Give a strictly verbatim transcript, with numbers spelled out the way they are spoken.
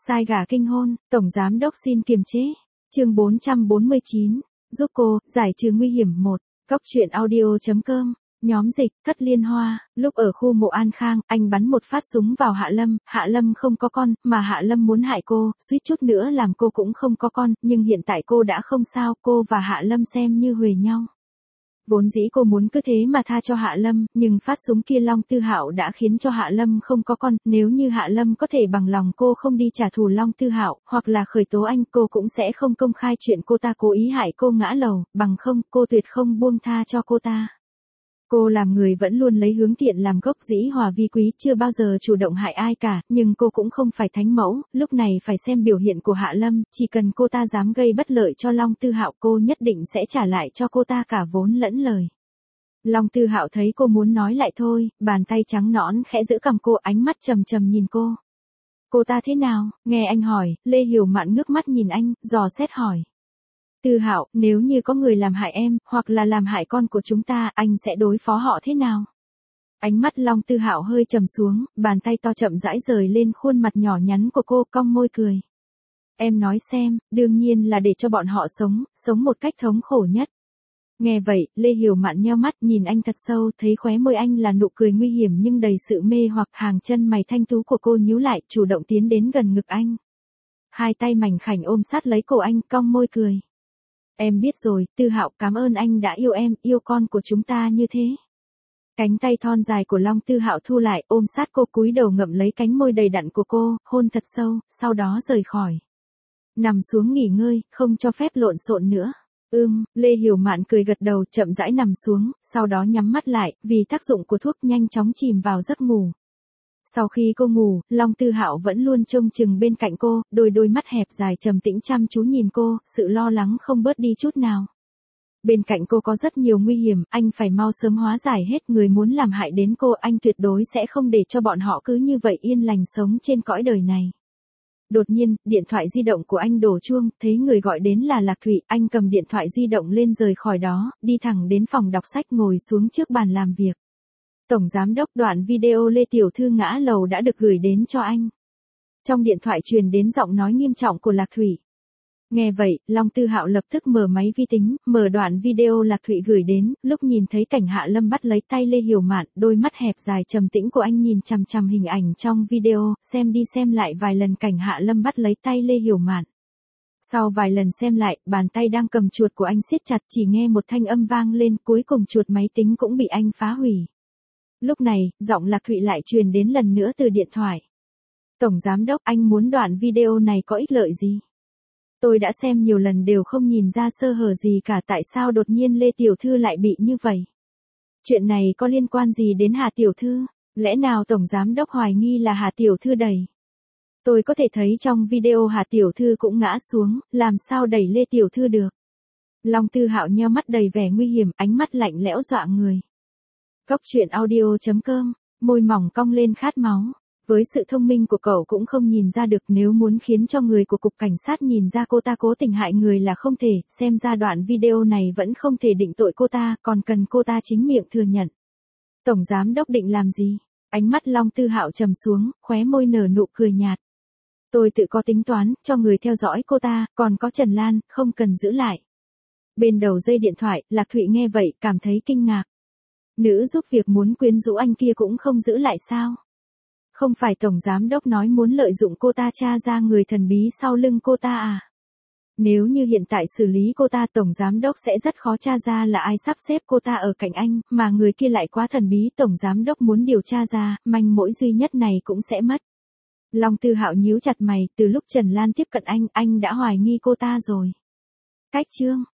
Sai gà kinh hôn, Tổng Giám Đốc xin kiềm chế. Chương bốn trăm bốn mươi chín, giúp cô, giải trừ nguy hiểm một. Góc truyện audio chấm com. Nhóm dịch, Thất Liên Hoa, lúc ở khu mộ An Khang, anh bắn một phát súng vào Hạ Lâm, Hạ Lâm không có con, mà Hạ Lâm muốn hại cô, suýt chút nữa làm cô cũng không có con, nhưng hiện tại cô đã không sao, cô và Hạ Lâm xem như huề nhau. Vốn dĩ cô muốn cứ thế mà tha cho Hạ Lâm, nhưng phát súng kia Long Tư Hạo đã khiến cho Hạ Lâm không có con, nếu như Hạ Lâm có thể bằng lòng cô không đi trả thù Long Tư Hạo, hoặc là khởi tố anh, cô cũng sẽ không công khai chuyện cô ta cố ý hại cô ngã lầu, bằng không, cô tuyệt không buông tha cho cô ta. Cô làm người vẫn luôn lấy hướng thiện làm gốc, dĩ hòa vi quý, chưa bao giờ chủ động hại ai cả, nhưng cô cũng không phải thánh mẫu, lúc này phải xem biểu hiện của Hạ Lâm, chỉ cần cô ta dám gây bất lợi cho Long Tư Hạo, cô nhất định sẽ trả lại cho cô ta cả vốn lẫn lời. Long Tư Hạo thấy cô muốn nói lại thôi, bàn tay trắng nõn khẽ giữ cằm cô, ánh mắt trầm trầm nhìn cô. Cô ta thế nào? Nghe anh hỏi, Lê Hiểu Mạn ngước mắt nhìn anh, dò xét hỏi. Tư Hạo, nếu như có người làm hại em, hoặc là làm hại con của chúng ta, anh sẽ đối phó họ thế nào? Ánh mắt Long Tư Hạo hơi trầm xuống, bàn tay to chậm rãi rời lên khuôn mặt nhỏ nhắn của cô, cong môi cười. Em nói xem, đương nhiên là để cho bọn họ sống, sống một cách thống khổ nhất. Nghe vậy, Lê Hiểu Mạn nheo mắt nhìn anh thật sâu, thấy khóe môi anh là nụ cười nguy hiểm nhưng đầy sự mê hoặc, hàng chân mày thanh tú của cô nhíu lại, chủ động tiến đến gần ngực anh. Hai tay mảnh khảnh ôm sát lấy cổ anh, cong môi cười. Em biết rồi, Tư Hạo, cảm ơn anh đã yêu em, yêu con của chúng ta như thế. Cánh tay thon dài của Long Tư Hạo thu lại, ôm sát cô, cúi đầu ngậm lấy cánh môi đầy đặn của cô, hôn thật sâu, sau đó rời khỏi. Nằm xuống nghỉ ngơi, không cho phép lộn xộn nữa. Ưm, Lê Hiểu Mạn cười gật đầu, chậm rãi nằm xuống, sau đó nhắm mắt lại, vì tác dụng của thuốc nhanh chóng chìm vào giấc ngủ. Sau khi cô ngủ, Long Tư Hạo vẫn luôn trông chừng bên cạnh cô, đôi đôi mắt hẹp dài trầm tĩnh chăm chú nhìn cô, sự lo lắng không bớt đi chút nào. Bên cạnh cô có rất nhiều nguy hiểm, anh phải mau sớm hóa giải hết, người muốn làm hại đến cô, anh tuyệt đối sẽ không để cho bọn họ cứ như vậy yên lành sống trên cõi đời này. Đột nhiên, điện thoại di động của anh đổ chuông, thấy người gọi đến là Lạc Thụy, anh cầm điện thoại di động lên rời khỏi đó, đi thẳng đến phòng đọc sách ngồi xuống trước bàn làm việc. Tổng Giám Đốc, đoạn video Lê Tiểu Thư ngã lầu đã được gửi đến cho anh. Trong điện thoại truyền đến giọng nói nghiêm trọng của Lạc Thụy. Nghe vậy, Long Tư Hạo lập tức mở máy vi tính, mở đoạn video Lạc Thụy gửi đến, lúc nhìn thấy cảnh Hạ Lâm bắt lấy tay Lê Hiểu Mạn, đôi mắt hẹp dài trầm tĩnh của anh nhìn chằm chằm hình ảnh trong video, xem đi xem lại vài lần cảnh Hạ Lâm bắt lấy tay Lê Hiểu Mạn. Sau vài lần xem lại, bàn tay đang cầm chuột của anh siết chặt, chỉ nghe một thanh âm vang lên, cuối cùng chuột máy tính cũng bị anh phá hủy. Lúc này, giọng Lạc Thụy lại truyền đến lần nữa từ điện thoại. Tổng Giám Đốc, anh muốn đoạn video này có ích lợi gì? Tôi đã xem nhiều lần đều không nhìn ra sơ hở gì cả, tại sao đột nhiên Lê Tiểu Thư lại bị như vậy? Chuyện này có liên quan gì đến Hà Tiểu Thư? Lẽ nào Tổng Giám Đốc hoài nghi là Hà Tiểu Thư đẩy? Tôi có thể thấy trong video Hà Tiểu Thư cũng ngã xuống, làm sao đẩy Lê Tiểu Thư được? Long Tư Hạo nheo mắt đầy vẻ nguy hiểm, ánh mắt lạnh lẽo dọa người. Góc truyện audio chấm com, môi mỏng cong lên khát máu. Với sự thông minh của cậu cũng không nhìn ra được, nếu muốn khiến cho người của cục cảnh sát nhìn ra cô ta cố tình hại người là không thể, xem ra đoạn video này vẫn không thể định tội cô ta, còn cần cô ta chính miệng thừa nhận. Tổng Giám Đốc định làm gì? Ánh mắt Long Tư Hạo trầm xuống, khóe môi nở nụ cười nhạt. Tôi tự có tính toán, cho người theo dõi cô ta, còn có Trần Lan, không cần giữ lại. Bên đầu dây điện thoại, Lạc Thụy nghe vậy, cảm thấy kinh ngạc. Nữ giúp việc muốn quyến rũ anh kia cũng không giữ lại sao? Không phải Tổng Giám Đốc nói muốn lợi dụng cô ta tra ra người thần bí sau lưng cô ta à? Nếu như hiện tại xử lý cô ta, Tổng Giám Đốc sẽ rất khó tra ra là ai sắp xếp cô ta ở cạnh anh, mà người kia lại quá thần bí, Tổng Giám Đốc muốn điều tra ra, manh mối duy nhất này cũng sẽ mất. Long Tư Hạo nhíu chặt mày, từ lúc Trần Lan tiếp cận anh, anh đã hoài nghi cô ta rồi. Cách chương